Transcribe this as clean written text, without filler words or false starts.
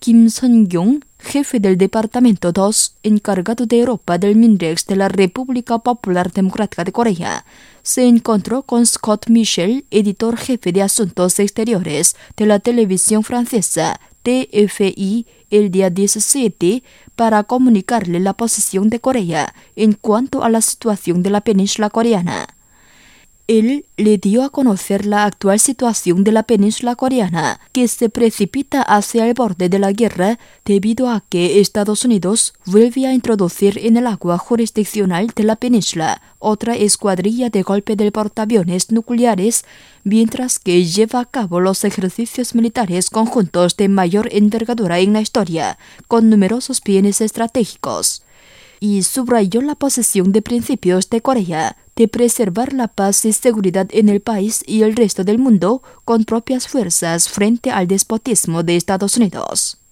Kim Son-kyung, jefe del Departamento 2, encargado de Europa del MINREX de la República Popular Democrática de Corea, se encontró con Scott Michel, editor jefe de Asuntos Exteriores de la televisión francesa TFI, el día 17, para comunicarle la posición de Corea en cuanto a la situación de la península coreana. Él le dio a conocer la actual situación de la península coreana, que se precipita hacia el borde de la guerra debido a que Estados Unidos vuelve a introducir en el agua jurisdiccional de la península otra escuadrilla de golpe de portaaviones nucleares, mientras que lleva a cabo los ejercicios militares conjuntos de mayor envergadura en la historia, con numerosos bienes estratégicos. Y subrayó la posición de principios de Corea de preservar la paz y seguridad en el país y el resto del mundo con propias fuerzas frente al despotismo de Estados Unidos.